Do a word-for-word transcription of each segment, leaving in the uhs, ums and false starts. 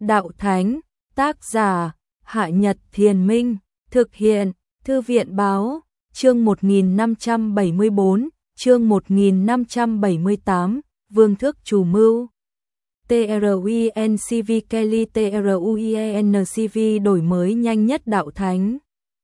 Đạo Thánh, tác giả, Hạ Nhật Thiền Minh, thực hiện, Thư viện Báo, chương một nghìn năm trăm bảy mươi tư, chương một nghìn năm trăm bảy mươi tám, Vương Thước chủ mưu. TRUINCV Kelly TRUINCV đổi mới nhanh nhất Đạo Thánh.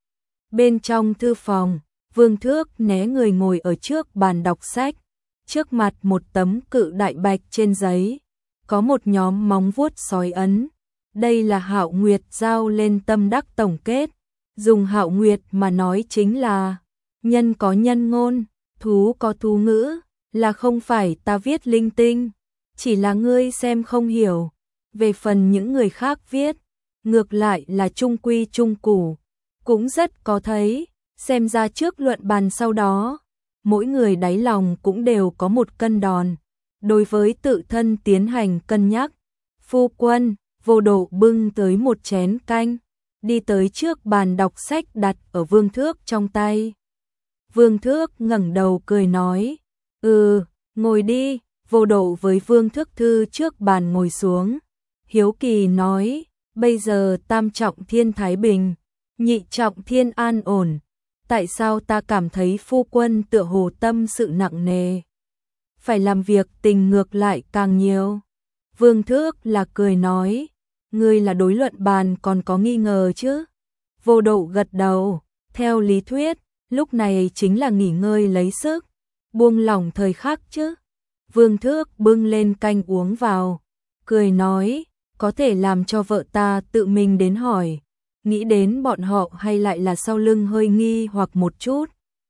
Bên trong thư phòng, Vương Thước né người ngồi ở trước bàn đọc sách, trước mặt một tấm cự đại bạch trên giấy, có một nhóm móng vuốt sói ấn. Đây là Hạo Nguyệt giao lên tâm đắc tổng kết, dùng Hạo Nguyệt mà nói chính là nhân có nhân ngôn, thú có thú ngữ, là không phải ta viết linh tinh, chỉ là ngươi xem không hiểu. Về phần những người khác viết, ngược lại là trung quy trung củ, cũng rất có thấy, xem ra trước luận bàn sau đó, mỗi người đáy lòng cũng đều có một cân đòn, đối với tự thân tiến hành cân nhắc. Phu quân, Vô Độ bưng tới một chén canh, đi tới trước bàn đọc sách đặt ở Vương Thước trong tay. Vương Thước ngẩng đầu cười nói, ừ, ngồi đi. Vô Độ với Vương Thước thư trước bàn ngồi xuống, hiếu kỳ nói, bây giờ tam trọng thiên thái bình, nhị trọng thiên an ổn, tại sao ta cảm thấy phu quân tựa hồ tâm sự nặng nề, phải làm việc tình ngược lại càng nhiều. Vương Thước là cười nói, ngươi là đối luận bàn còn có nghi ngờ chứ? Vô Độ gật đầu, theo lý thuyết, lúc này chính là nghỉ ngơi lấy sức, buông lỏng thời khắc chứ. Vương Thước bưng lên canh uống vào, cười nói, có thể làm cho vợ ta tự mình đến hỏi, nghĩ đến bọn họ hay lại là sau lưng hơi nghi hoặc một chút.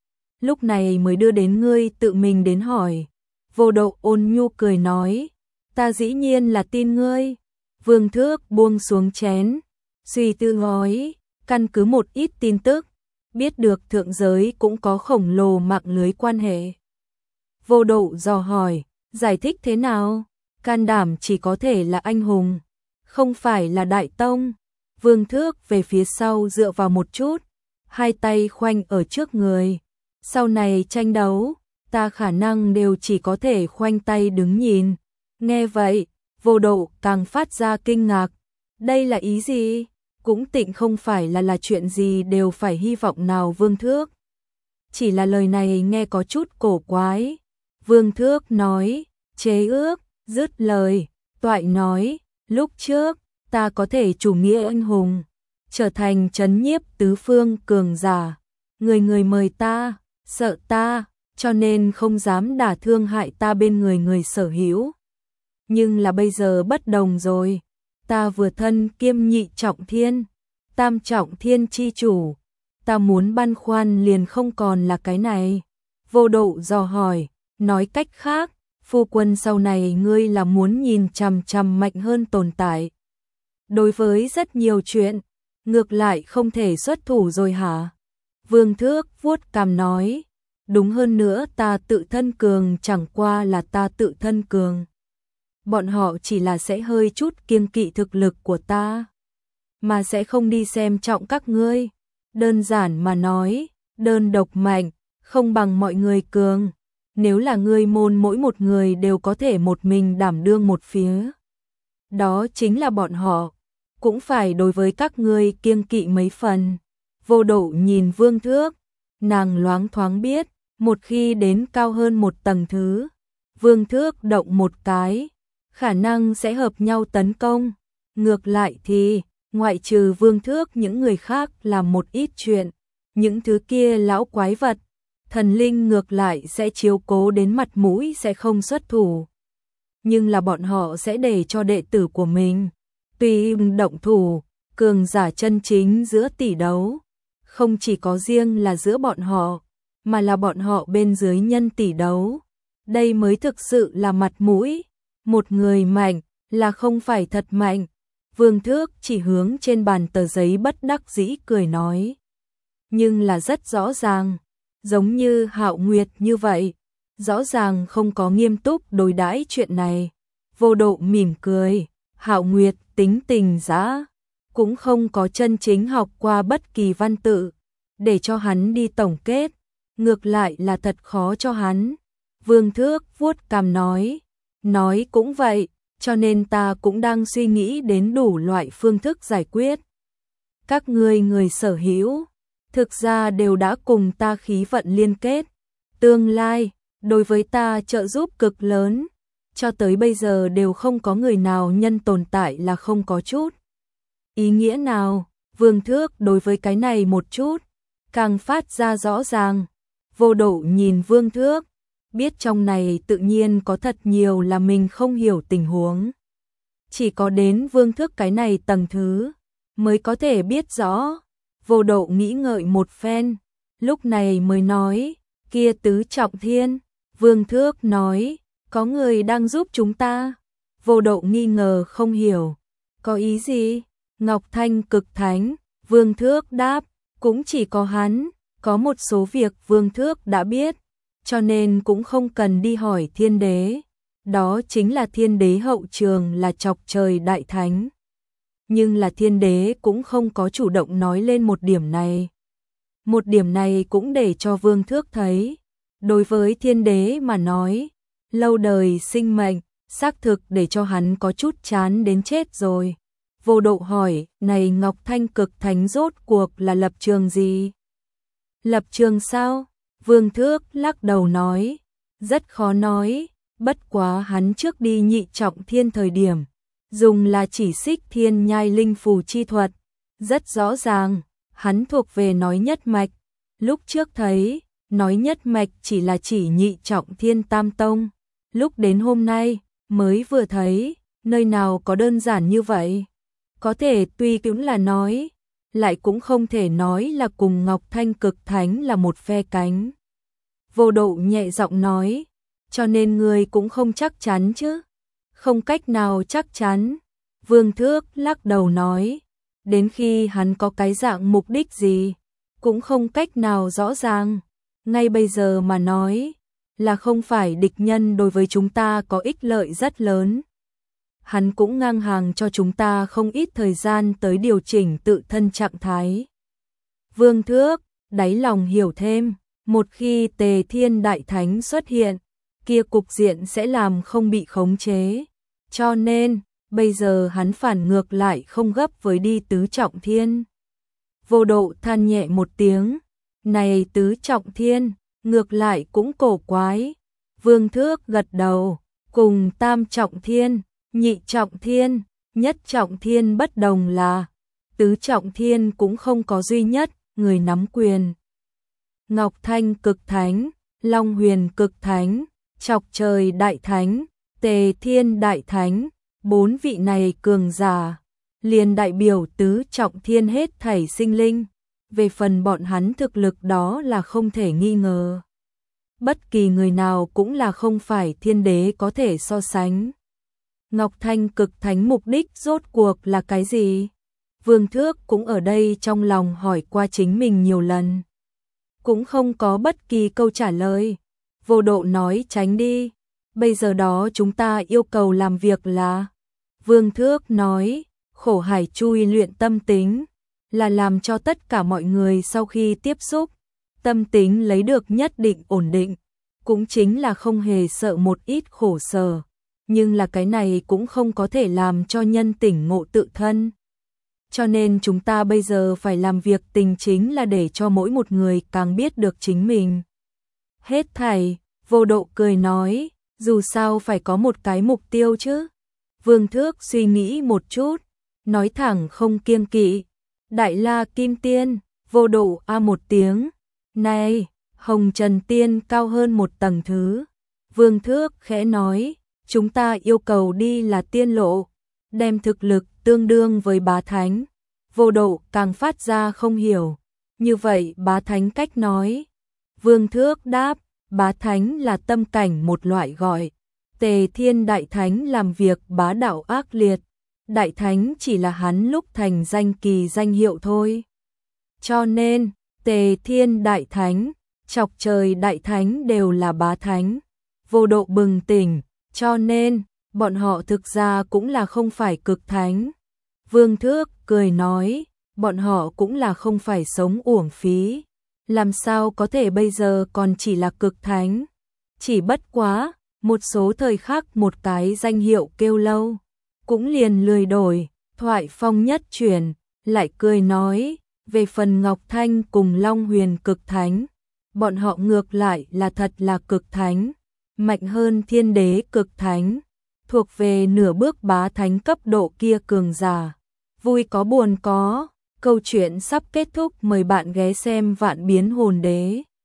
Lúc này mới đưa đến ngươi tự mình đến hỏi. Vô Độ ôn nhu cười nói, ta dĩ nhiên là tin ngươi. Vương Thước buông xuống chén, suy tư nói, căn cứ một ít tin tức, biết được thượng giới cũng có khổng lồ mạng lưới quan hệ. Vô Độ dò hỏi, giải thích thế nào? Can đảm chỉ có thể là anh hùng, không phải là đại tông. Vương Thước về phía sau dựa vào một chút, hai tay khoanh ở trước người. Sau này tranh đấu, ta khả năng đều chỉ có thể khoanh tay đứng nhìn. Nghe vậy, Vô Độ càng phát ra kinh ngạc. Đây là ý gì? Cũng tịnh không phải là là chuyện gì đều phải hy vọng nào Vương Thước. Chỉ là lời này nghe có chút cổ quái. Vương Thước nói, chế ước, dứt lời, toại nói, lúc trước, ta có thể chủ nghĩa anh hùng, trở thành trấn nhiếp tứ phương cường giả. Người người mời ta, sợ ta, cho nên không dám đả thương hại ta bên người người sở hữu. Nhưng là bây giờ bất đồng rồi, ta vừa thân kiêm nhị trọng thiên, tam trọng thiên chi chủ, ta muốn băn khoăn liền không còn là cái này. Vô Độ dò hỏi, nói cách khác, phu quân sau này ngươi là muốn nhìn chằm chằm mạnh hơn tồn tại. Đối với rất nhiều chuyện, ngược lại không thể xuất thủ rồi hả? Vương Thước vuốt cằm nói, đúng hơn nữa ta tự thân cường chẳng qua là ta tự thân cường. Bọn họ chỉ là sẽ hơi chút kiêng kỵ thực lực của ta, mà sẽ không đi xem trọng các ngươi. Đơn giản mà nói, đơn độc mạnh, không bằng mọi người cường. Nếu là ngươi môn mỗi một người đều có thể một mình đảm đương một phía, đó chính là bọn họ, cũng phải đối với các ngươi kiêng kỵ mấy phần. Vô Độ nhìn Vương Thước, nàng loáng thoáng biết, một khi đến cao hơn một tầng thứ, Vương Thước động một cái, khả năng sẽ hợp nhau tấn công. Ngược lại thì, ngoại trừ Vương Thước những người khác làm một ít chuyện, những thứ kia lão quái vật, thần linh ngược lại sẽ chiếu cố đến mặt mũi sẽ không xuất thủ. Nhưng là bọn họ sẽ để cho đệ tử của mình tùy động thủ, cường giả chân chính giữa tỷ đấu. Không chỉ có riêng là giữa bọn họ, mà là bọn họ bên dưới nhân tỷ đấu. Đây mới thực sự là mặt mũi. Một người mạnh là không phải thật mạnh. Vương Thước chỉ hướng trên bàn tờ giấy bất đắc dĩ cười nói. Nhưng là rất rõ ràng, giống như Hạo Nguyệt như vậy, rõ ràng không có nghiêm túc đối đãi chuyện này. Vô Độ mỉm cười, Hạo Nguyệt tính tình dã, cũng không có chân chính học qua bất kỳ văn tự, để cho hắn đi tổng kết, ngược lại là thật khó cho hắn. Vương Thước vuốt cằm nói, nói cũng vậy, cho nên ta cũng đang suy nghĩ đến đủ loại phương thức giải quyết. Các ngươi người sở hữu, thực ra đều đã cùng ta khí vận liên kết, tương lai, đối với ta trợ giúp cực lớn, cho tới bây giờ đều không có người nào nhân tồn tại là không có chút ý nghĩa nào. Vương Thước đối với cái này một chút, càng phát ra rõ ràng. Vô Độ nhìn Vương Thước, biết trong này tự nhiên có thật nhiều là mình không hiểu tình huống. Chỉ có đến Vương Thước cái này tầng thứ, mới có thể biết rõ. Vô Độ nghĩ ngợi một phen, lúc này mới nói, kia tứ trọng thiên. Vương Thước nói, có người đang giúp chúng ta. Vô Độ nghi ngờ không hiểu, có ý gì? Ngọc Thanh Cực Thánh. Vương Thước đáp, cũng chỉ có hắn, có một số việc Vương Thước đã biết, cho nên cũng không cần đi hỏi Thiên Đế. Đó chính là Thiên Đế hậu trường là Chọc Trời Đại Thánh. Nhưng là Thiên Đế cũng không có chủ động nói lên một điểm này. Một điểm này cũng để cho Vương Thước thấy, đối với Thiên Đế mà nói, lâu đời sinh mệnh, xác thực để cho hắn có chút chán đến chết rồi. Vô Độ hỏi, này Ngọc Thanh Cực Thánh rốt cuộc là lập trường gì? Lập trường sao? Vương Thước lắc đầu nói, rất khó nói, bất quá hắn trước đi nhị trọng thiên thời điểm, dùng là chỉ xích thiên nhai linh phù chi thuật, rất rõ ràng, hắn thuộc về nói nhất mạch. Lúc trước thấy, nói nhất mạch chỉ là chỉ nhị trọng thiên tam tông, lúc đến hôm nay, mới vừa thấy, nơi nào có đơn giản như vậy. Có thể tuy cũng là nói, lại cũng không thể nói là cùng Ngọc Thanh Cực Thánh là một phe cánh. Vô Độ nhẹ giọng nói, cho nên người cũng không chắc chắn chứ? Không cách nào chắc chắn. Vương Thước lắc đầu nói, đến khi hắn có cái dạng mục đích gì, cũng không cách nào rõ ràng. Ngay bây giờ mà nói, là không phải địch nhân đối với chúng ta có ích lợi rất lớn. Hắn cũng ngang hàng cho chúng ta không ít thời gian tới điều chỉnh tự thân trạng thái. Vương Thước, đáy lòng hiểu thêm, một khi Tề Thiên Đại Thánh xuất hiện, kia cục diện sẽ làm không bị khống chế. Cho nên, bây giờ hắn phản ngược lại không gấp với đi tứ trọng thiên. Vô Độ than nhẹ một tiếng, này tứ trọng thiên, ngược lại cũng cổ quái. Vương Thước gật đầu, cùng tam trọng thiên, nhị trọng thiên, nhất trọng thiên bất đồng là, tứ trọng thiên cũng không có duy nhất, người nắm quyền. Ngọc Thanh Cực Thánh, Long Huyền Cực Thánh, Chọc Trời Đại Thánh, Tề Thiên Đại Thánh, bốn vị này cường giả, liền đại biểu tứ trọng thiên hết thảy sinh linh. Về phần bọn hắn thực lực đó là không thể nghi ngờ. Bất kỳ người nào cũng là không phải Thiên Đế có thể so sánh. Ngọc Thanh Cực Thánh mục đích rốt cuộc là cái gì? Vương Thước cũng ở đây trong lòng hỏi qua chính mình nhiều lần. Cũng không có bất kỳ câu trả lời. Vô Độ nói tránh đi. Bây giờ đó chúng ta yêu cầu làm việc là... Vương Thước nói, khổ hải chui luyện tâm tính, là làm cho tất cả mọi người sau khi tiếp xúc, tâm tính lấy được nhất định ổn định, cũng chính là không hề sợ một ít khổ sở. Nhưng là cái này cũng không có thể làm cho nhân tỉnh ngộ tự thân. Cho nên chúng ta bây giờ phải làm việc tình chính là để cho mỗi một người càng biết được chính mình. Hết thảy, Vô Độ cười nói, dù sao phải có một cái mục tiêu chứ. Vương Thước suy nghĩ một chút, nói thẳng không kiêng kỵ. Đại La Kim Tiên. Vô Độ a một tiếng, này, Hồng Trần Tiên cao hơn một tầng thứ. Vương Thước khẽ nói, chúng ta yêu cầu đi là tiên lộ, đem thực lực tương đương với bá thánh. Vô Độ càng phát ra không hiểu, như vậy bá thánh cách nói. Vương Thước đáp, bá thánh là tâm cảnh một loại gọi. Tề Thiên Đại Thánh làm việc bá đạo ác liệt, Đại Thánh chỉ là hắn lúc thành danh kỳ danh hiệu thôi. Cho nên, Tề Thiên Đại Thánh, Chọc Trời Đại Thánh đều là bá thánh. Vô Độ bừng tỉnh, cho nên, bọn họ thực ra cũng là không phải cực thánh. Vương Thước cười nói, bọn họ cũng là không phải sống uổng phí. Làm sao có thể bây giờ còn chỉ là cực thánh? Chỉ bất quá, một số thời khắc một cái danh hiệu kêu lâu, cũng liền lười đổi, thoại phong nhất chuyển, lại cười nói, về phần Ngọc Thanh cùng Long Huyền cực thánh, bọn họ ngược lại là thật là cực thánh, mạnh hơn thiên đế cực thánh, thuộc về nửa bước bá thánh cấp độ kia cường giả. Vui có buồn có, câu chuyện sắp kết thúc, mời bạn ghé xem Vạn Biến Hồn Đế.